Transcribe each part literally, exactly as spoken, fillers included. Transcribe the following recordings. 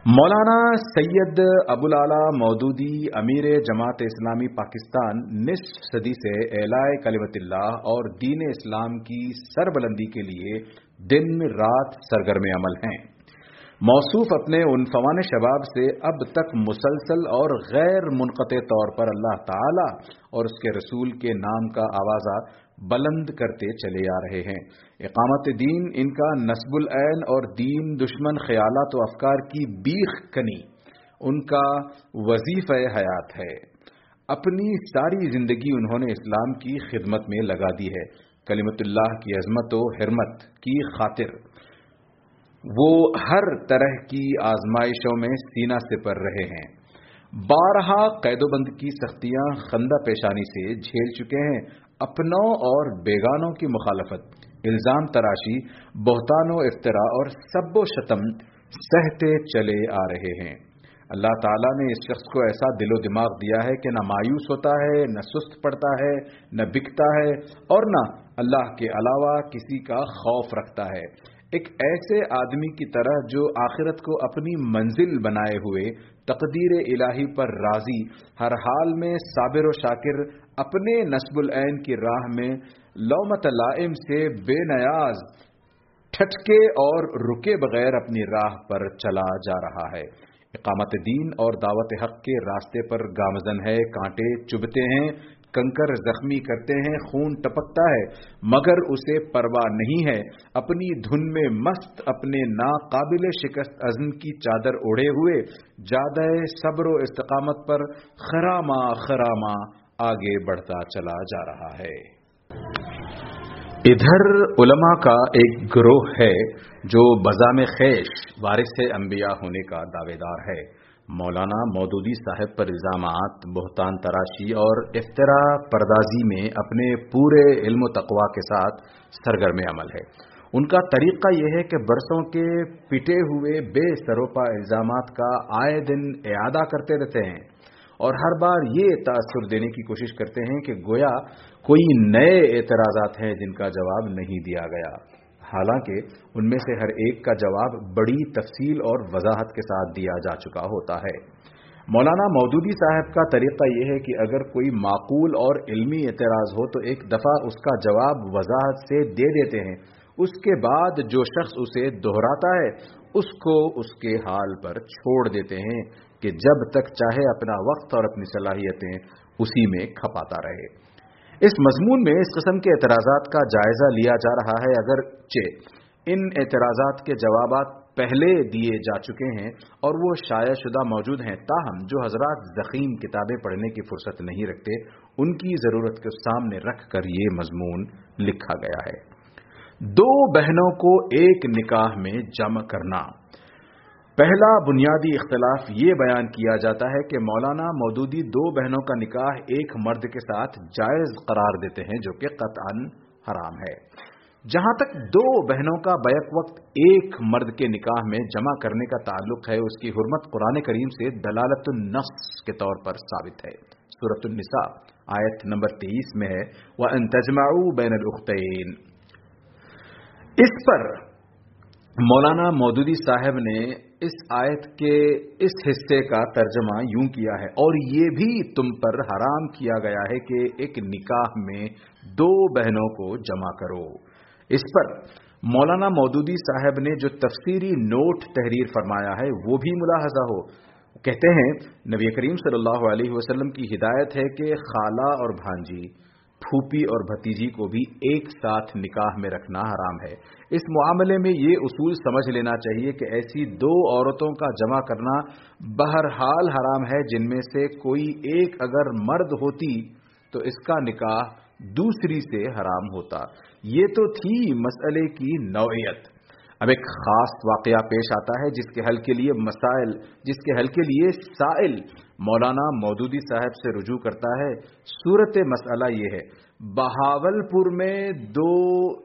مولانا سید ابوالعلا مودودی امیر جماعت اسلامی پاکستان نصف صدی سے اعلاء کلمت اللہ اور دین اسلام کی سربلندی کے لیے دن رات سرگرم عمل ہیں۔ موصوف اپنے عنفوان شباب سے اب تک مسلسل اور غیر منقطع طور پر اللہ تعالی اور اس کے رسول کے نام کا آوازہ بلند کرتے چلے آ رہے ہیں۔ اقامت دین ان کا نصب العین اور دین دشمن خیالات و افکار کی بیخ کنی ان کا وظیفہ حیات ہے۔ اپنی ساری زندگی انہوں نے اسلام کی خدمت میں لگا دی ہے۔ کلمت اللہ کی عظمت و حرمت کی خاطر وہ ہر طرح کی آزمائشوں میں سینہ سپر رہے ہیں۔ بارہا قید و بند کی سختیاں خندہ پیشانی سے جھیل چکے ہیں۔ اپنوں اور بیگانوں کی مخالفت، الزام تراشی، بہتان و افتراء اور سب و شتم سہتے چلے آ رہے ہیں۔ اللہ تعالیٰ نے اس شخص کو ایسا دل و دماغ دیا ہے کہ نہ مایوس ہوتا ہے، نہ سست پڑتا ہے، نہ بکتا ہے اور نہ اللہ کے علاوہ کسی کا خوف رکھتا ہے۔ ایک ایسے آدمی کی طرح جو آخرت کو اپنی منزل بنائے ہوئے تقدیر الہی پر راضی، ہر حال میں صابر و شاکر، اپنے نصب العین کی راہ میں لومت لائم سے بے نیاز، ٹھٹکے اور رکے بغیر اپنی راہ پر چلا جا رہا ہے۔ اقامت دین اور دعوت حق کے راستے پر گامزن ہے، کانٹے چبھتے ہیں، کنکر زخمی کرتے ہیں، خون ٹپکتا ہے، مگر اسے پرواہ نہیں ہے۔ اپنی دھن میں مست، اپنے ناقابل شکست عزم کی چادر اوڑھے ہوئے جادہ صبر و استقامت پر خراما خراما آگے بڑھتا چلا جا رہا ہے۔ ادھر علماء کا ایک گروہ ہے جو بزام خیش وارث انبیاء ہونے کا دعوے دار ہے۔ مولانا مودودی صاحب پر الزامات، بہتان تراشی اور افتراء پردازی میں اپنے پورے علم و تقوی کے ساتھ سرگرم عمل ہے۔ ان کا طریقہ یہ ہے کہ برسوں کے پٹے ہوئے بے سروپا الزامات کا آئے دن اعادہ کرتے رہتے ہیں اور ہر بار یہ تاثر دینے کی کوشش کرتے ہیں کہ گویا کوئی نئے اعتراضات ہیں جن کا جواب نہیں دیا گیا، حالانکہ ان میں سے ہر ایک کا جواب بڑی تفصیل اور وضاحت کے ساتھ دیا جا چکا ہوتا ہے۔ مولانا مودودی صاحب کا طریقہ یہ ہے کہ اگر کوئی معقول اور علمی اعتراض ہو تو ایک دفعہ اس کا جواب وضاحت سے دے دیتے ہیں، اس کے بعد جو شخص اسے دہراتا ہے اس کو اس کے حال پر چھوڑ دیتے ہیں کہ جب تک چاہے اپنا وقت اور اپنی صلاحیتیں اسی میں کھپاتا رہے۔ اس مضمون میں اس قسم کے اعتراضات کا جائزہ لیا جا رہا ہے، اگرچہ ان اعتراضات کے جوابات پہلے دیے جا چکے ہیں اور وہ شائع شدہ موجود ہیں، تاہم جو حضرات ضخیم کتابیں پڑھنے کی فرصت نہیں رکھتے ان کی ضرورت کو سامنے رکھ کر یہ مضمون لکھا گیا ہے۔ دو بہنوں کو ایک نکاح میں جمع کرنا۔ پہلا بنیادی اختلاف یہ بیان کیا جاتا ہے کہ مولانا مودودی دو بہنوں کا نکاح ایک مرد کے ساتھ جائز قرار دیتے ہیں، جو کہ قطعاً حرام ہے۔ جہاں تک دو بہنوں کا بیک وقت ایک مرد کے نکاح میں جمع کرنے کا تعلق ہے، اس کی حرمت قرآن کریم سے دلالت النص کے طور پر ثابت ہے۔ سورۃ النساء آیت نمبر تیئیس میں ہے وَأَن تَجْمَعُوا بَيْنَ الْأُخْتَيْنِ۔ اس پر مولانا مودودی صاحب نے اس آیت کے اس حصے کا ترجمہ یوں کیا ہے، اور یہ بھی تم پر حرام کیا گیا ہے کہ ایک نکاح میں دو بہنوں کو جمع کرو۔ اس پر مولانا مودودی صاحب نے جو تفسیری نوٹ تحریر فرمایا ہے وہ بھی ملاحظہ ہو۔ کہتے ہیں نبی کریم صلی اللہ علیہ وسلم کی ہدایت ہے کہ خالہ اور بھانجی، پھوپھی اور بھتیجی کو بھی ایک ساتھ نکاح میں رکھنا حرام ہے۔ اس معاملے میں یہ اصول سمجھ لینا چاہیے کہ ایسی دو عورتوں کا جمع کرنا بہرحال حرام ہے، جن میں سے کوئی ایک اگر مرد ہوتی تو اس کا نکاح دوسری سے حرام ہوتا۔ یہ تو تھی مسئلے کی نوعیت۔ اب ایک خاص واقعہ پیش آتا ہے جس کے حل کے لیے مسائل جس کے حل کے لیے سائل مولانا مودودی صاحب سے رجوع کرتا ہے۔ صورت مسئلہ یہ ہے، بہاولپور میں دو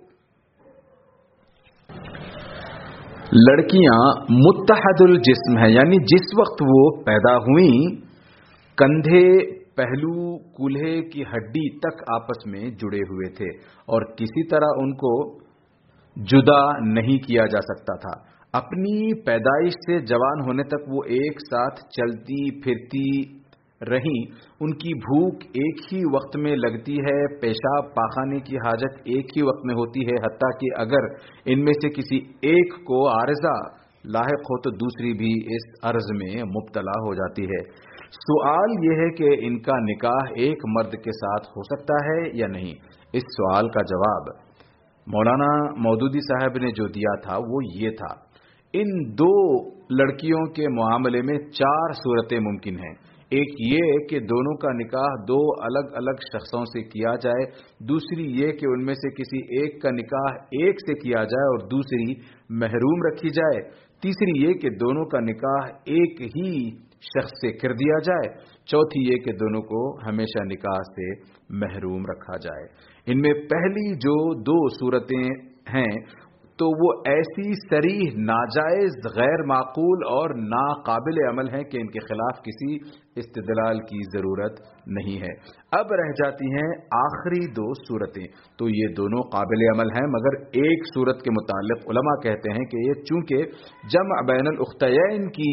لڑکیاں متحد الجسم ہیں، یعنی جس وقت وہ پیدا ہوئیں کندھے، پہلو، کولہے کی ہڈی تک آپس میں جڑے ہوئے تھے اور کسی طرح ان کو جدا نہیں کیا جا سکتا تھا۔ اپنی پیدائش سے جوان ہونے تک وہ ایک ساتھ چلتی پھرتی رہیں، ان کی بھوک ایک ہی وقت میں لگتی ہے، پیشاب پاخانے کی حاجت ایک ہی وقت میں ہوتی ہے، حتیٰ کہ اگر ان میں سے کسی ایک کو عارضہ لاحق ہو تو دوسری بھی اس عرض میں مبتلا ہو جاتی ہے۔ سوال یہ ہے کہ ان کا نکاح ایک مرد کے ساتھ ہو سکتا ہے یا نہیں؟ اس سوال کا جواب مولانا مودودی صاحب نے جو دیا تھا وہ یہ تھا، ان دو لڑکیوں کے معاملے میں چار صورتیں ممکن ہیں۔ ایک یہ کہ دونوں کا نکاح دو الگ الگ شخصوں سے کیا جائے، دوسری یہ کہ ان میں سے کسی ایک کا نکاح ایک سے کیا جائے اور دوسری محروم رکھی جائے، تیسری یہ کہ دونوں کا نکاح ایک ہی شخص سے کر دیا جائے، چوتھی یہ کہ دونوں کو ہمیشہ نکاح سے محروم رکھا جائے۔ ان میں پہلی جو دو صورتیں ہیں تو وہ ایسی صریح ناجائز، غیر معقول اور ناقابل عمل ہیں کہ ان کے خلاف کسی استدلال کی ضرورت نہیں ہے۔ اب رہ جاتی ہیں آخری دو صورتیں، تو یہ دونوں قابل عمل ہیں، مگر ایک صورت کے متعلق علماء کہتے ہیں کہ یہ چونکہ جمع بین الاختیین کی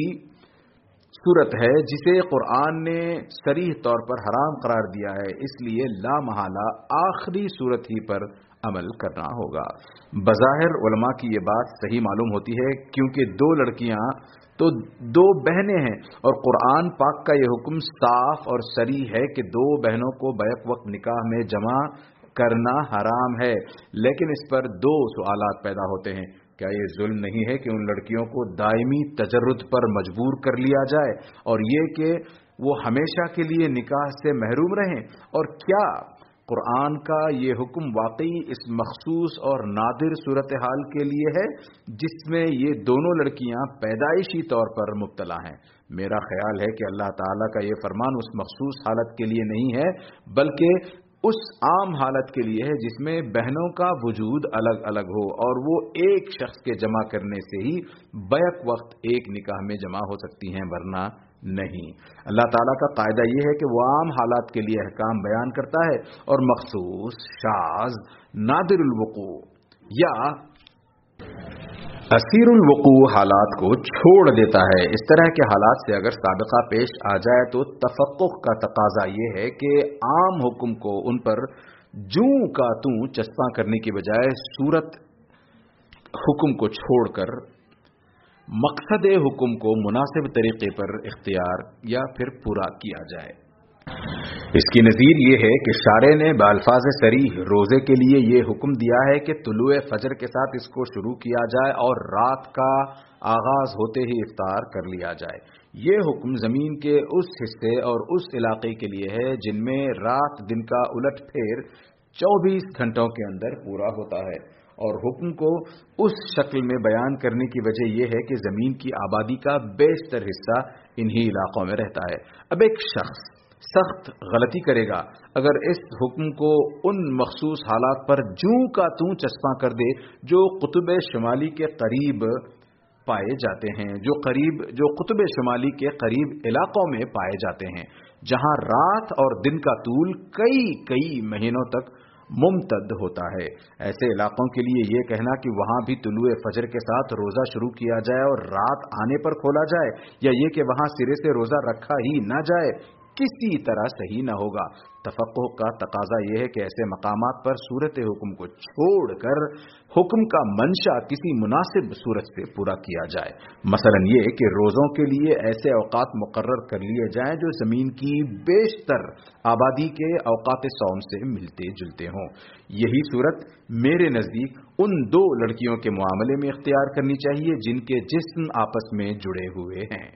صورت ہے جسے قرآن نے صریح طور پر حرام قرار دیا ہے، اس لیے لا محالہ آخری صورت ہی پر عمل کرنا ہوگا۔ بظاہر علماء کی یہ بات صحیح معلوم ہوتی ہے، کیونکہ دو لڑکیاں تو دو بہنیں ہیں اور قرآن پاک کا یہ حکم صاف اور صریح ہے کہ دو بہنوں کو بیک وقت نکاح میں جمع کرنا حرام ہے، لیکن اس پر دو سوالات پیدا ہوتے ہیں۔ کیا یہ ظلم نہیں ہے کہ ان لڑکیوں کو دائمی تجرد پر مجبور کر لیا جائے، اور یہ کہ وہ ہمیشہ کے لیے نکاح سے محروم رہیں؟ اور کیا قرآن کا یہ حکم واقعی اس مخصوص اور نادر صورتحال کے لیے ہے جس میں یہ دونوں لڑکیاں پیدائشی طور پر مبتلا ہیں؟ میرا خیال ہے کہ اللہ تعالیٰ کا یہ فرمان اس مخصوص حالت کے لیے نہیں ہے، بلکہ اس عام حالت کے لیے ہے جس میں بہنوں کا وجود الگ الگ ہو اور وہ ایک شخص کے جمع کرنے سے ہی بیک وقت ایک نکاح میں جمع ہو سکتی ہیں، ورنہ نہیں۔ اللہ تعالیٰ کا قاعدہ یہ ہے کہ وہ عام حالات کے لیے احکام بیان کرتا ہے اور مخصوص، شاذ، نادر الوقوع یا اثیر الوقوع حالات کو چھوڑ دیتا ہے۔ اس طرح کے حالات سے اگر سابقہ پیش آ جائے تو تفقق کا تقاضا یہ ہے کہ عام حکم کو ان پر جوں کا توں چسپاں کرنے کی بجائے صورت حکم کو چھوڑ کر مقصد حکم کو مناسب طریقے پر اختیار یا پھر پورا کیا جائے۔ اس کی نظیر یہ ہے کہ شارع نے بالفاظ صریح روزے کے لیے یہ حکم دیا ہے کہ طلوع فجر کے ساتھ اس کو شروع کیا جائے اور رات کا آغاز ہوتے ہی افطار کر لیا جائے۔ یہ حکم زمین کے اس حصے اور اس علاقے کے لیے ہے جن میں رات دن کا الٹ پھیر چوبیس گھنٹوں کے اندر پورا ہوتا ہے، اور حکم کو اس شکل میں بیان کرنے کی وجہ یہ ہے کہ زمین کی آبادی کا بیشتر حصہ انہی علاقوں میں رہتا ہے۔ اب ایک شخص سخت غلطی کرے گا اگر اس حکم کو ان مخصوص حالات پر جوں کا توں چسپاں کر دے جو قطب شمالی کے قریب پائے جاتے ہیں، جو قریب جو قطب شمالی کے قریب علاقوں میں پائے جاتے ہیں، جہاں رات اور دن کا طول کئی کئی مہینوں تک ممتد ہوتا ہے۔ ایسے علاقوں کے لیے یہ کہنا کہ وہاں بھی طلوع فجر کے ساتھ روزہ شروع کیا جائے اور رات آنے پر کھولا جائے، یا یہ کہ وہاں سرے سے روزہ رکھا ہی نہ جائے، کسی طرح صحیح نہ ہوگا۔ تفقہ کا تقاضا یہ ہے کہ ایسے مقامات پر صورت حکم کو چھوڑ کر حکم کا منشا کسی مناسب صورت سے پورا کیا جائے۔ مثلا یہ کہ روزوں کے لیے ایسے اوقات مقرر کر لیے جائیں جو زمین کی بیشتر آبادی کے اوقات صوم سے ملتے جلتے ہوں۔ یہی صورت میرے نزدیک ان دو لڑکیوں کے معاملے میں اختیار کرنی چاہیے جن کے جسم آپس میں جڑے ہوئے ہیں۔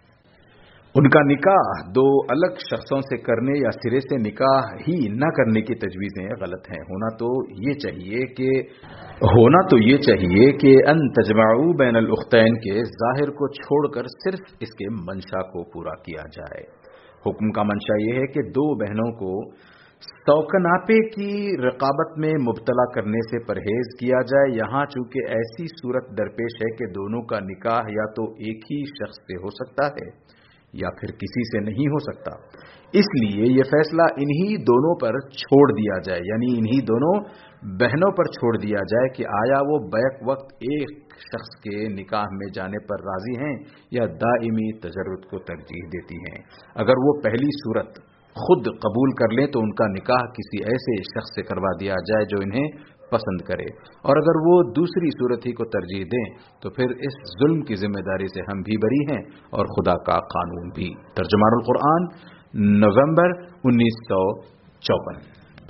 ان کا نکاح دو الگ شخصوں سے کرنے یا سرے سے نکاح ہی نہ کرنے کی تجویزیں غلط ہیں۔ ہونا تو یہ چاہیے کہ ہونا تو یہ چاہیے کہ ان تجمعوا بین الاختین کے ظاہر کو چھوڑ کر صرف اس کے منشا کو پورا کیا جائے۔ حکم کا منشا یہ ہے کہ دو بہنوں کو سوکناپے کی رقابت میں مبتلا کرنے سے پرہیز کیا جائے۔ یہاں چونکہ ایسی صورت درپیش ہے کہ دونوں کا نکاح یا تو ایک ہی شخص سے ہو سکتا ہے या फिर किसी से नहीं हो सकता। इसलिए ये फैसला इन्हीं दोनों पर छोड़ दिया जाए, यानी इन्हीं दोनों बहनों पर छोड़ दिया जाए कि आया वो बैक वक्त एक शख्स के निकाह में जाने पर राजी हैं या दाइमी तजर्रुद को तरजीह देती हैं। अगर वो पहली सूरत खुद कबूल कर लें तो उनका निकाह किसी ऐसे शख्स से करवा दिया जाए जो इन्हें पसंद करे, और अगर वो दूसरी सूरत ही को तरजीह दें तो फिर इस जुल्म की जिम्मेदारी से हम भी बरी हैं और खुदा का कानून भी। तर्जुमानुल कुरान, नवंबर उन्नीस सौ चौवन।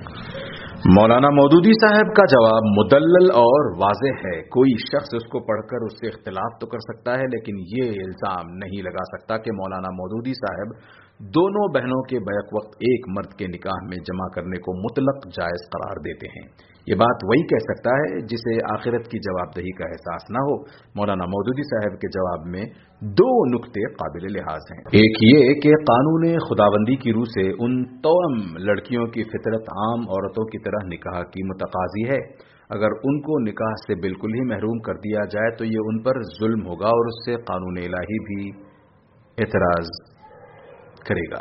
मौलाना मौदूदी साहब का जवाब मुदल्लल और वाज़ेह है। कोई शख्स उसको पढ़कर उससे इख्तिलाफ तो कर सकता है, लेकिन ये इल्जाम नहीं लगा सकता कि मौलाना मौदूदी साहब दोनों बहनों के बैक वक्त एक मर्द के निकाह में जमा करने को मुतलक जायज करार देते हैं। ये बात वही कह सकता है जिसे आखिरत की जवाबदही का एहसास न हो। मौलाना मौदूदी साहब के जवाब में दो नुक्ते काबिल लिहाज हैं। एक ये कि कानून खुदाबंदी की रूह से उन तौअम लड़कियों की फितरत आम औरतों की तरह निकाह की मुतकाजी है। अगर उनको निकाह से बिल्कुल ही महरूम कर दिया जाए तो ये उन पर जुल्म होगा और उससे कानून इलाही भी एतराज करेगा।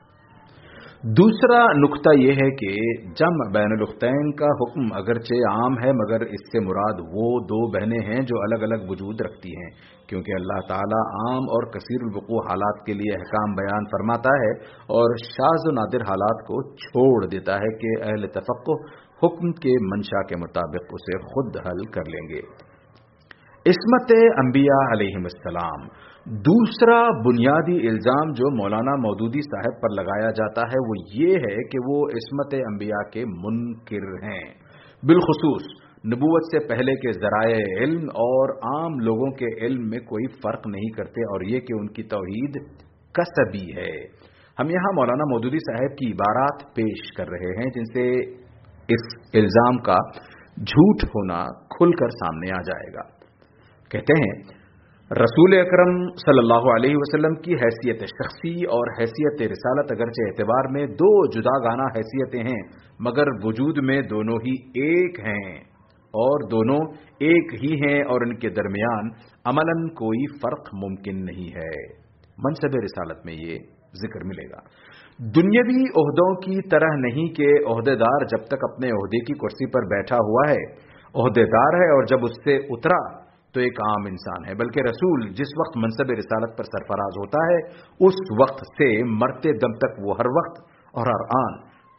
दूसरा नुक्ता यह है कि जम बैनुल उख्तैन का हुक्म अगरचे आम है, मगर इससे मुराद वो दो बहनें हैं जो अलग अलग वजूद रखती हैं, क्योंकि अल्लाह ताला आम और कसीरुल वुकू हालात के लिए अहकाम बयान फरमाता है और शाज़ व नादिर हालात को छोड़ देता है कि अहले तफक्कुह हुक्म के मंशा के मुताबिक उसे खुद हल कर लेंगे। इस्मत अंबिया अलैहिमुस्सलाम। दूसरा बुनियादी इल्जाम जो मौलाना मौदूदी साहब पर लगाया जाता है वो ये है कि वो इस्मत अंबिया के मुनकिर हैं, बिलखुसूस नबूवत से पहले के ज़राए इल्म और आम लोगों के इल्म में कोई फर्क नहीं करते, और ये कि उनकी तौहीद कसबी है। हम यहाँ मौलाना मौदूदी साहब की इबारात पेश कर रहे हैं जिनसे इस इल्जाम का झूठ होना खुलकर सामने आ जाएगा। कहते हैं, रसूल अकरम सल्लल्लाहु अलैहि वसल्लम की हैसियत शख्सी और हैसियत रिसालत अगरचे एतबार में दो जुदागाना हैसियतें हैं, मगर वजूद में दोनों ही एक हैं और दोनों एक ही हैं और इनके दरमियान अमलन कोई फर्क मुमकिन नहीं है। मनसब रिसालत में ये जिक्र मिलेगा। दुनियावी ओहदों की तरह नहीं कि ओहदेदार जब तक अपने ओहदे की कुर्सी पर बैठा हुआ है ओहदेदार है और जब उससे उतरा तो एक आम इंसान है, बल्कि रसूल जिस वक्त मनसब रिसालत पर सरफराज होता है उस वक्त से मरते दम तक वो हर वक्त और हर आन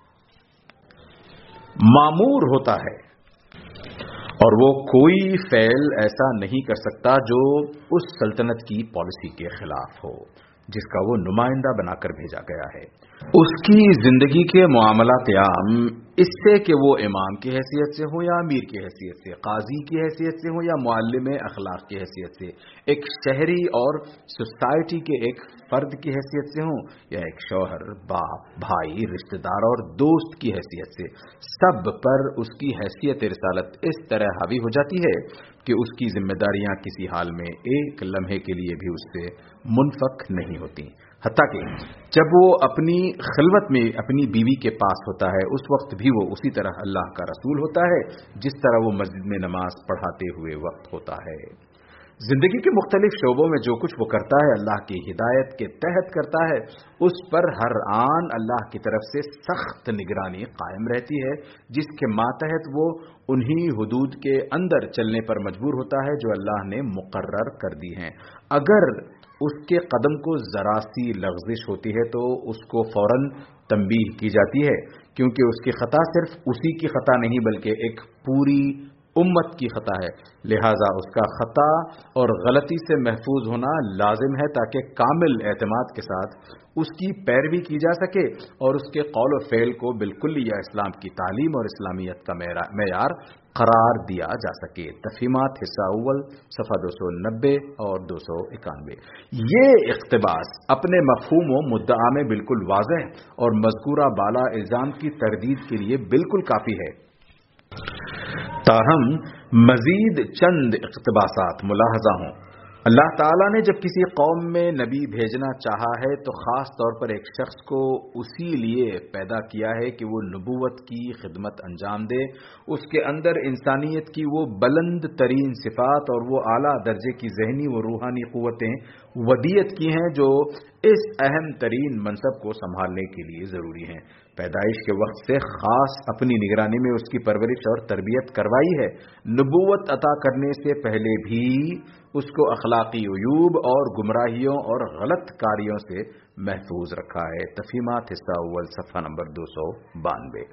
मामूर होता है और वो कोई फेल ऐसा नहीं कर सकता जो उस सल्तनत की पॉलिसी के खिलाफ हो जिसका वो नुमाइंदा बनाकर भेजा गया है। उसकी जिंदगी के मामलात आम इससे कि वो इमाम की हैसियत से हो या अमीर की हैसियत से, काजी की हैसियत से हो या मुअल्लिम अखलाक की हैसियत से, एक शहरी और सोसाइटी के एक फर्द की हैसियत से हो या एक शौहर, बाप, भाई, रिश्तेदार और दोस्त की हैसियत से, सब पर उसकी हैसियत रिसालत इस तरह हावी हो जाती है कि उसकी जिम्मेदारियां किसी हाल में एक लम्हे के लिए भी उससे मुनफक नहीं होती। हत्ता कि जब वो अपनी खिलवत में अपनी बीवी के पास होता है उस वक्त भी वो उसी तरह अल्लाह का रसूल होता है जिस तरह वो मस्जिद में नमाज पढ़ाते हुए वक्त होता है। जिंदगी के मुख्तलिफ शोबों में जो कुछ वो करता है अल्लाह की हिदायत के तहत करता है, उस पर हर आन अल्लाह की तरफ से सख्त निगरानी कायम रहती है जिसके मातहत वो उन्हीं हुदूद के अंदर चलने पर मजबूर होता है जो अल्लाह ने मुकर्रर कर दी हैं। अगर उसके कदम को जरा सी लग़ज़िश होती है तो उसको फौरन तंबीह की जाती है, क्योंकि उसकी खता सिर्फ उसी की खता नहीं बल्कि एक पूरी उम्मत की खता है। लिहाजा उसका खता और गलती से महफूज होना लाजिम है ताकि कामिल एतमाद के साथ उसकी पैरवी की जा सके और उसके कौल और फ़ेल को बिल्कुलिया इस्लाम की तालीम और इस्लामियत का मेयार करार दिया जा सके। तफहीमात हिस्सा अव्वल सफ़ा दो सौ नब्बे और दो सौ इक्यानवे। ये इक़्तिबास अपने मफ़हूम व मुद्दा में बिल्कुल वाज़ेह और मज़कूरा बाला इल्ज़ाम की तरदीद के लिए बिल्कुल काफ़ी है। ताहम मजीद चंद इक़्तिबासात मुलाहज़ा हों। अल्लाह ताला ने जब किसी कौम में नबी भेजना चाहा है तो ख़ास तौर पर एक शख्स को उसी लिए पैदा किया है कि वो नबूवत की खिदमत अंजाम दे, उसके अंदर इंसानियत की वो बुलंद तरीन सिफ़ात और वो आला दर्जे की ज़हनी व रूहानी क़ुव्वतें वदीयत की हैं जो اس اہم ترین منصب کو سنبھالنے کے لیے ضروری ہیں۔ پیدائش کے وقت سے خاص اپنی نگرانی میں اس کی پرورش اور تربیت کروائی ہے۔ نبوت عطا کرنے سے پہلے بھی اس کو اخلاقی عیوب اور گمراہیوں اور غلط کاریوں سے محفوظ رکھا ہے۔ تفہیمات حصہ اول صفحہ نمبر دو سو بانوے۔